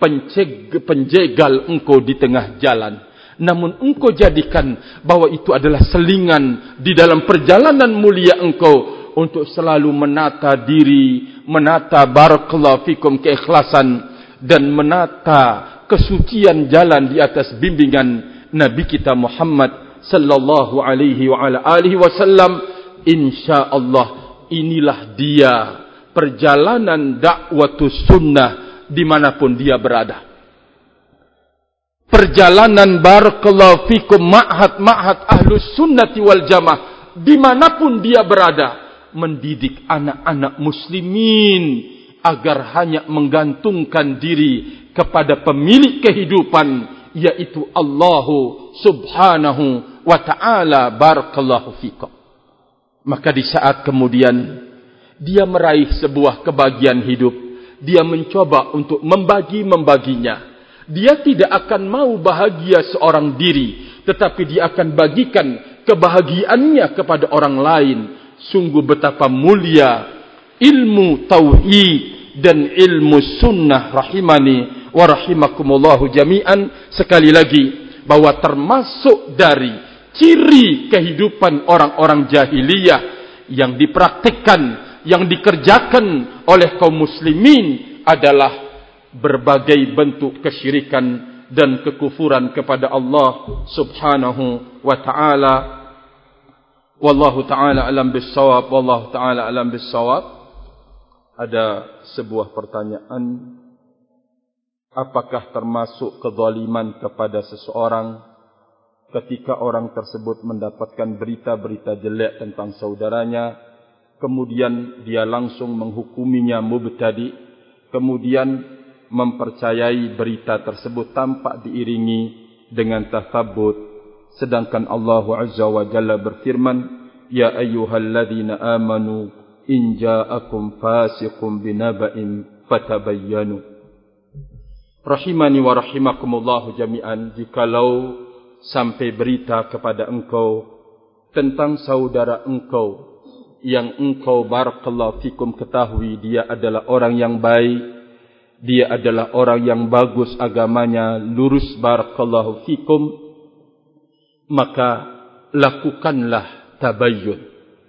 penjegal engkau di tengah jalan. Namun engkau jadikan bahwa itu adalah selingan di dalam perjalanan mulia engkau, untuk selalu menata diri, menata barakallahu fikum keikhlasan, dan menata kesucian jalan di atas bimbingan Nabi kita Muhammad sallallahu alaihi wa ala alihi wasallam. Insyaallah inilah dia perjalanan dakwatus sunnah dimanapun dia berada. Perjalanan barakallahu fikum ma'had ahlus sunnati wal jamaah dimanapun dia berada, mendidik anak-anak muslimin agar hanya menggantungkan diri kepada pemilik kehidupan, yaitu Allah subhanahu wa ta'ala. Barakallahu fikum. Maka di saat kemudian dia meraih sebuah kebahagiaan hidup, dia mencoba untuk membagi-membaginya. Dia tidak akan mau bahagia seorang diri, tetapi dia akan bagikan kebahagiaannya kepada orang lain. Sungguh betapa mulia ilmu tauhid dan ilmu sunnah, rahimani wa rahimakumullahu jami'an. Sekali lagi, bahwa termasuk dari ciri kehidupan orang-orang jahiliyah yang dipraktikkan, yang dikerjakan oleh kaum muslimin adalah berbagai bentuk kesyirikan dan kekufuran kepada Allah subhanahu wa ta'ala. Wallahu ta'ala alam bissawab. Wallahu ta'ala alam bissawab. Ada sebuah pertanyaan, apakah termasuk kezaliman kepada seseorang ketika orang tersebut mendapatkan berita-berita jelek tentang saudaranya, kemudian dia langsung menghukuminya mubtadi, kemudian mempercayai berita tersebut tanpa diiringi dengan tathabbut, sedangkan Allah Azza wa Jalla berfirman, ya ayyuhalladzina amanu in ja'akum fasiqun binaba'in fatabayyanu. Rahimani wa rahimakumullahu jami'an, jikalau sampai berita kepada engkau tentang saudara engkau yang engkau barakallahu fikum ketahui dia adalah orang yang baik, dia adalah orang yang bagus agamanya, lurus barakallahu fikum, maka lakukanlah tabayyun.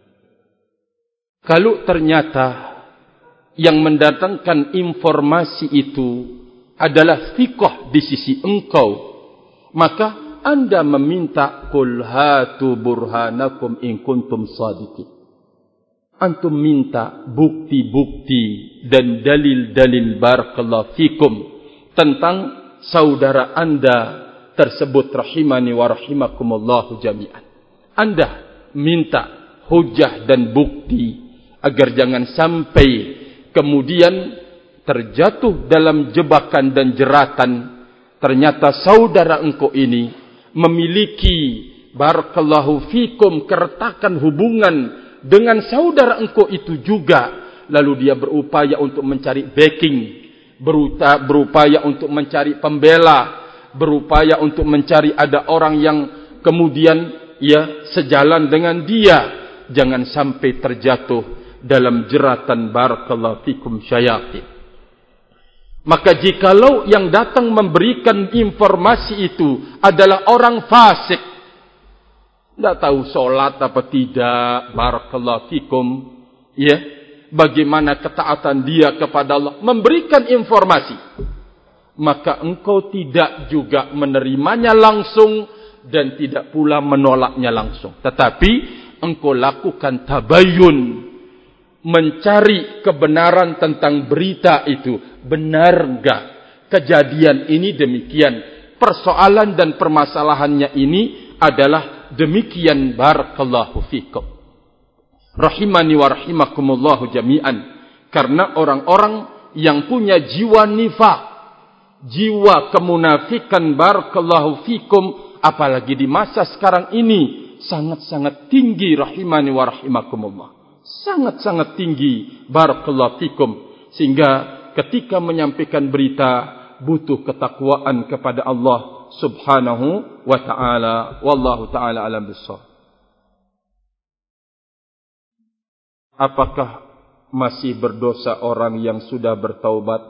Kalau ternyata yang mendatangkan informasi itu adalah thiqah di sisi engkau, Maka Anda meminta qul hatu burhanakum in kuntum shadiqin. Antum minta bukti-bukti dan dalil-dalil barakallahu fikum tentang saudara Anda tersebut, rahimani wa rahimakumullahu jami'an. Anda minta hujah dan bukti agar jangan sampai kemudian terjatuh dalam jebakan dan jeratan. Ternyata saudara engkau ini memiliki barakallahu fikum keretakan hubungan dengan saudara engkau itu juga. Lalu dia berupaya untuk mencari backing, berupaya untuk mencari pembela, berupaya untuk mencari ada orang yang kemudian sejalan dengan dia. Jangan sampai terjatuh dalam jeratan barakallahu fikum syayatin. Maka jikalau yang datang memberikan informasi itu adalah orang fasik, tidak tahu solat apa tidak, barakallahu fikum, bagaimana ketaatan dia kepada Allah, memberikan informasi, maka engkau tidak juga menerimanya langsung dan tidak pula menolaknya langsung. Tetapi engkau lakukan tabayun, mencari kebenaran tentang berita itu. Benar enggak kejadian ini demikian? Persoalan dan permasalahannya ini adalah demikian, barakallahu fikum. Rahimani wa rahimakumullahu jami'an. Karena orang-orang yang punya jiwa nifaq, jiwa kemunafikan, barakallahu fikum, apalagi di masa sekarang ini sangat-sangat tinggi, rahimani wa rahimakumullah. Sangat-sangat tinggi, barakallahu fikum. Sehingga ketika menyampaikan berita butuh ketakwaan kepada Allah subhanahu wa ta'ala. Wallahu ta'ala alam bissawab. Apakah masih berdosa orang yang sudah bertaubat?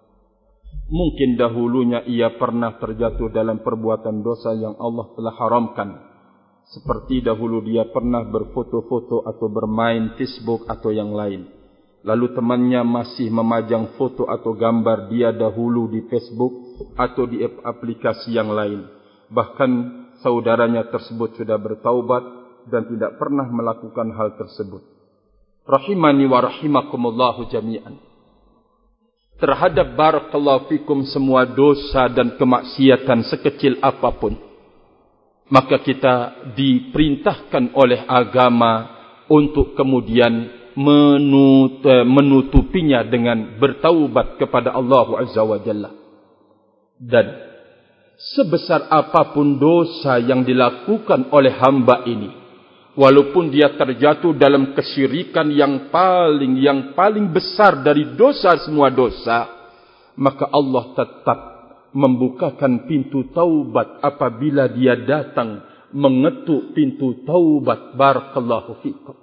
Mungkin dahulunya ia pernah terjatuh dalam perbuatan dosa yang Allah telah haramkan. Seperti dahulu dia pernah berfoto-foto atau bermain Facebook atau yang lain. Lalu temannya masih memajang foto atau gambar dia dahulu di Facebook atau di aplikasi yang lain. Bahkan saudaranya tersebut sudah bertaubat dan tidak pernah melakukan hal tersebut. Rahimani wa rahimakumullahu jami'an. Terhadap barakallahu fikum semua dosa dan kemaksiatan sekecil apapun, maka kita diperintahkan oleh agama untuk kemudian menutupinya dengan bertaubat kepada Allah Azza wa Jalla. Dan sebesar apapun dosa yang dilakukan oleh hamba ini, walaupun dia terjatuh dalam kesyirikan yang paling besar dari dosa semua dosa, maka Allah tetap membukakan pintu taubat apabila dia datang mengetuk pintu taubat. Barakallahu fikum.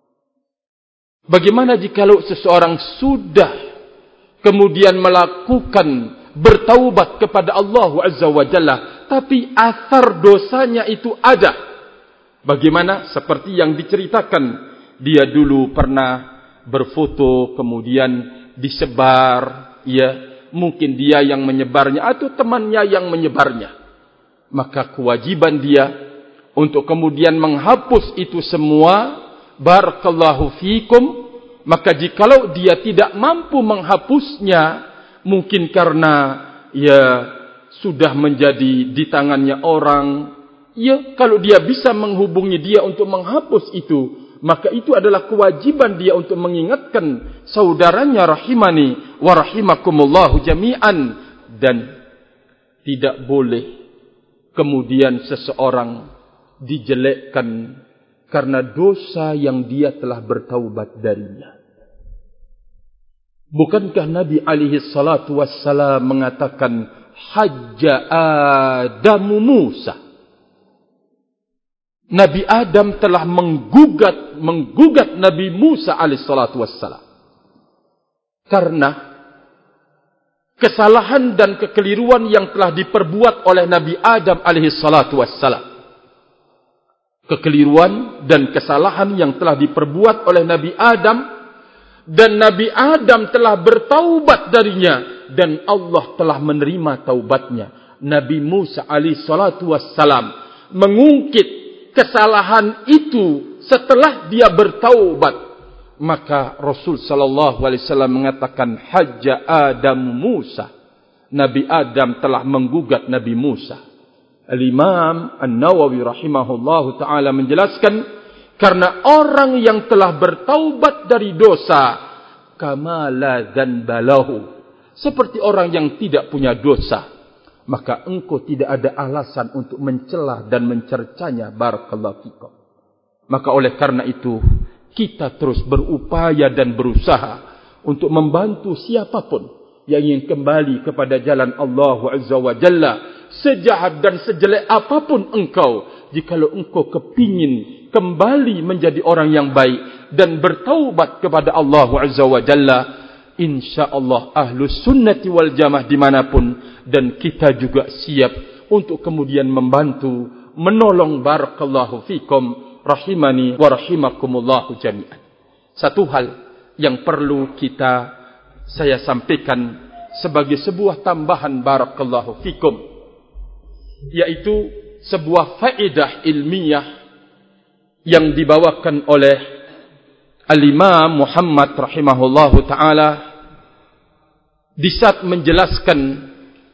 Bagaimana jikalau seseorang sudah kemudian melakukan bertaubat kepada Allah Azza wa Jalla, tapi athar dosanya itu ada? Bagaimana? Seperti yang diceritakan, dia dulu pernah berfoto kemudian disebar, mungkin dia yang menyebarnya atau temannya yang menyebarnya. Maka kewajiban dia untuk kemudian menghapus itu semua. Barakallahu fikum. Maka jikalau dia tidak mampu menghapusnya, mungkin karena sudah menjadi di tangannya orang, kalau dia bisa menghubungi dia untuk menghapus itu, maka itu adalah kewajiban dia untuk mengingatkan saudaranya, rahimani wa rahimakumullahu jami'an. Dan tidak boleh kemudian seseorang dijelekkan karena dosa yang dia telah bertaubat darinya. Bukankah Nabi alaihi salatu wassalam mengatakan hajja Adamu Musa? Nabi Adam telah menggugat Nabi Musa alaihi salatu wassalam. Karena kesalahan dan kekeliruan yang telah diperbuat oleh Nabi Adam alaihi salatu wassalam. Kekeliruan dan kesalahan yang telah diperbuat oleh Nabi Adam, dan Nabi Adam telah bertaubat darinya, dan Allah telah menerima taubatnya. Nabi Musa alaihi salatu wassalam mengungkit kesalahan itu setelah dia bertaubat, maka Rasul sallallahu alaihi wasallam mengatakan hajja Adam Musa. Nabi Adam telah menggugat Nabi Musa. Al-Imam An-Nawawi rahimahullahu taala menjelaskan, karena orang yang telah bertaubat dari dosa kama la dzanba lahu, seperti orang yang tidak punya dosa, maka engkau tidak ada alasan untuk mencela dan mencercanya. Barakallahu fikum. Maka oleh karena itu kita terus berupaya dan berusaha untuk membantu siapapun yang ingin kembali kepada jalan Allah Azza wa Jalla. Sejahat dan sejelek apapun engkau, jikalau engkau kepingin kembali menjadi orang yang baik dan bertaubat kepada Allah Azza wa Jalla, insyaallah ahlus sunnati wal jamaah dimanapun, dan kita juga siap untuk kemudian membantu, menolong. Barakallahu fikum, rahimani wa rahimakumullahu jami'an. Satu hal yang perlu saya sampaikan sebagai sebuah tambahan, barakallahu fikum, yaitu sebuah faedah ilmiah yang dibawakan oleh Al-Imam Muhammad rahimahullahu ta'ala di saat menjelaskan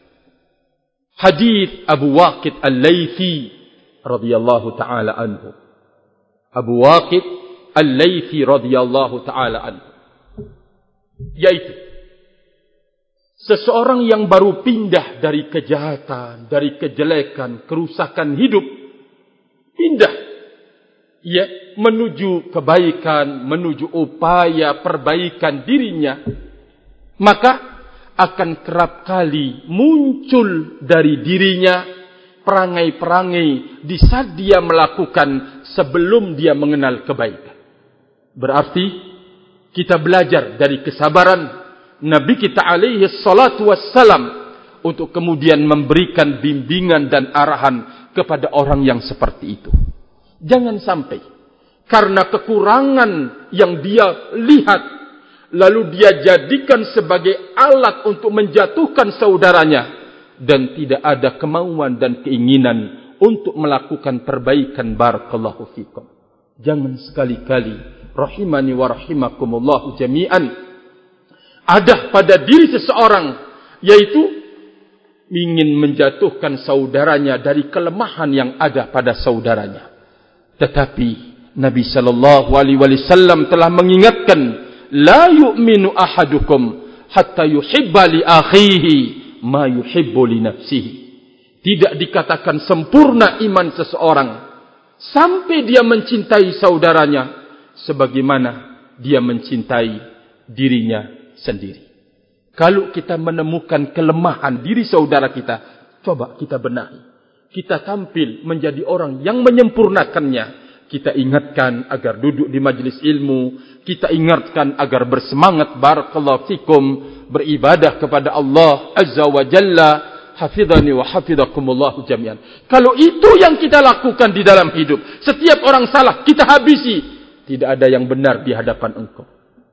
hadis Abu Waqid Al-Laythi radhiyallahu ta'ala anhu. Abu Waqid Al-Laythi radhiyallahu ta'ala anhu, yaitu seseorang yang baru pindah dari kejahatan, dari kejelekan, kerusakan hidup, pindah menuju kebaikan, menuju upaya perbaikan dirinya, maka akan kerap kali muncul dari dirinya perangai-perangai di saat dia melakukan sebelum dia mengenal kebaikan. Berarti kita belajar dari kesabaran Nabi kita alaihi salatu wassalam untuk kemudian memberikan bimbingan dan arahan kepada orang yang seperti itu. Jangan sampai karena kekurangan yang dia lihat, lalu dia jadikan sebagai alat untuk menjatuhkan saudaranya, dan tidak ada kemauan dan keinginan untuk melakukan perbaikan. Barakallahu fikum. Jangan sekali-kali, rahimani wa rahimakumullahu jami'an, ada pada diri seseorang, yaitu ingin menjatuhkan saudaranya dari kelemahan yang ada pada saudaranya. Tetapi Nabi sallallahu alaihi wasallam telah mengingatkan, la yu'minu ahadukum hatta yuhibba li akhihi ma yuhibbu li nafsihi. Tidak dikatakan sempurna iman seseorang sampai dia mencintai saudaranya sebagaimana dia mencintai dirinya sendiri. Kalau kita menemukan kelemahan diri saudara kita, coba kita benahi. Kita tampil menjadi orang yang menyempurnakannya. Kita ingatkan agar duduk di majlis ilmu. Kita ingatkan agar bersemangat, barakallahu fikum, beribadah kepada Allah Azza wa Jalla. Hafidhani wa hafidhakumullahu jami'an. Kalau itu yang kita lakukan di dalam hidup, setiap orang salah kita habisi, tidak ada yang benar di hadapan engkau.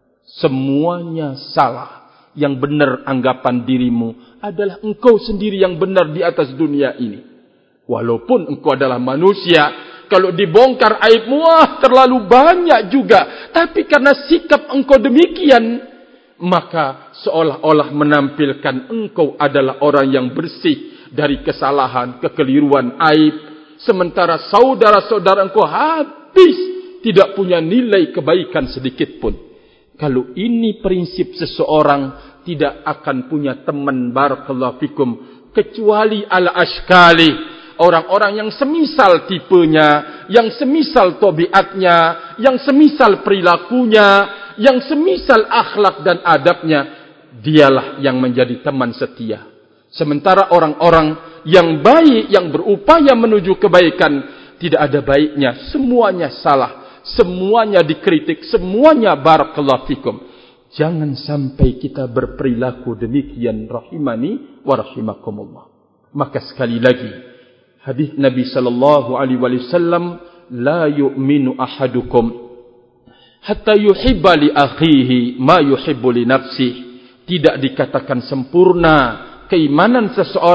Semuanya salah. Yang benar anggapan dirimu adalah engkau sendiri yang benar di atas dunia ini. Walaupun engkau adalah manusia, kalau dibongkar aibmu, terlalu banyak juga. Tapi karena sikap engkau demikian, maka seolah-olah menampilkan engkau adalah orang yang bersih dari kesalahan, kekeliruan, aib. Sementara saudara-saudara engkau habis, tidak punya nilai kebaikan sedikit pun. Kalau ini prinsip seseorang, tidak akan punya teman, barakallahu fikum, kecuali ala ashkali, orang-orang yang semisal tipenya, yang semisal tabiatnya, yang semisal perilakunya, yang semisal akhlak dan adabnya, dialah yang menjadi teman setia. Sementara orang-orang yang baik, yang berupaya menuju kebaikan, tidak ada baiknya, semuanya salah. Semuanya dikritik, semuanya barakallahu fikum. Jangan sampai kita berperilaku demikian, rahimani wa rahimakumullah. Maka sekali lagi, hadis Nabi sallallahu alaihi wasallam, la yu'minu ahadukum hatta yuhibba li akhihi ma yuhibbu li nafsihi. Tidak dikatakan sempurna keimanan seseorang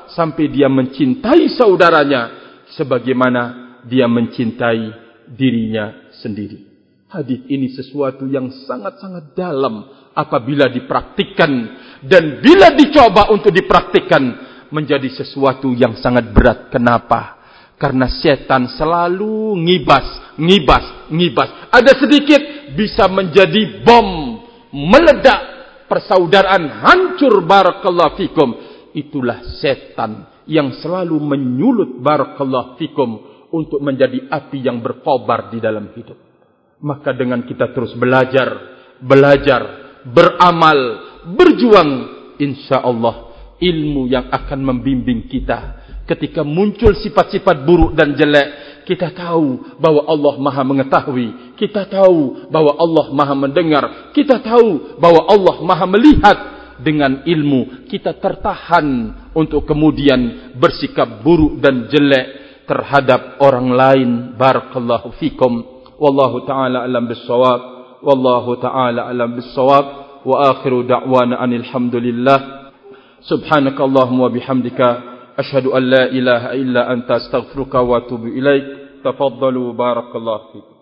sampai dia mencintai saudaranya sebagaimana dia mencintai dirinya sendiri. Hadis ini sesuatu yang sangat-sangat dalam apabila dipraktikkan, dan bila dicoba untuk dipraktikkan menjadi sesuatu yang sangat berat. Kenapa? Karena setan selalu ngibas. Ada sedikit bisa menjadi bom, meledak, persaudaraan hancur. Barakallahu fikum. Itulah setan yang selalu menyulut barakallahu fikum untuk menjadi api yang berkobar di dalam hidup. Maka dengan kita terus belajar, beramal, berjuang, insya-Allah ilmu yang akan membimbing kita. Ketika muncul sifat-sifat buruk dan jelek, kita tahu bahwa Allah Maha mengetahui, kita tahu bahwa Allah Maha mendengar, kita tahu bahwa Allah Maha melihat. Dengan ilmu kita tertahan untuk kemudian bersikap buruk dan jelek terhadap orang lain. Barakallahu fikum. Wallahu ta'ala alam bissawab. Wallahu ta'ala alam bissawab. Wa akhiru da'wana anil hamdulillah. Subhanakallahumma wa bihamdika ashhadu an la ilaha illa anta astaghfiruka wa atubu ilaik. Tafaddalu barakallahu fikum.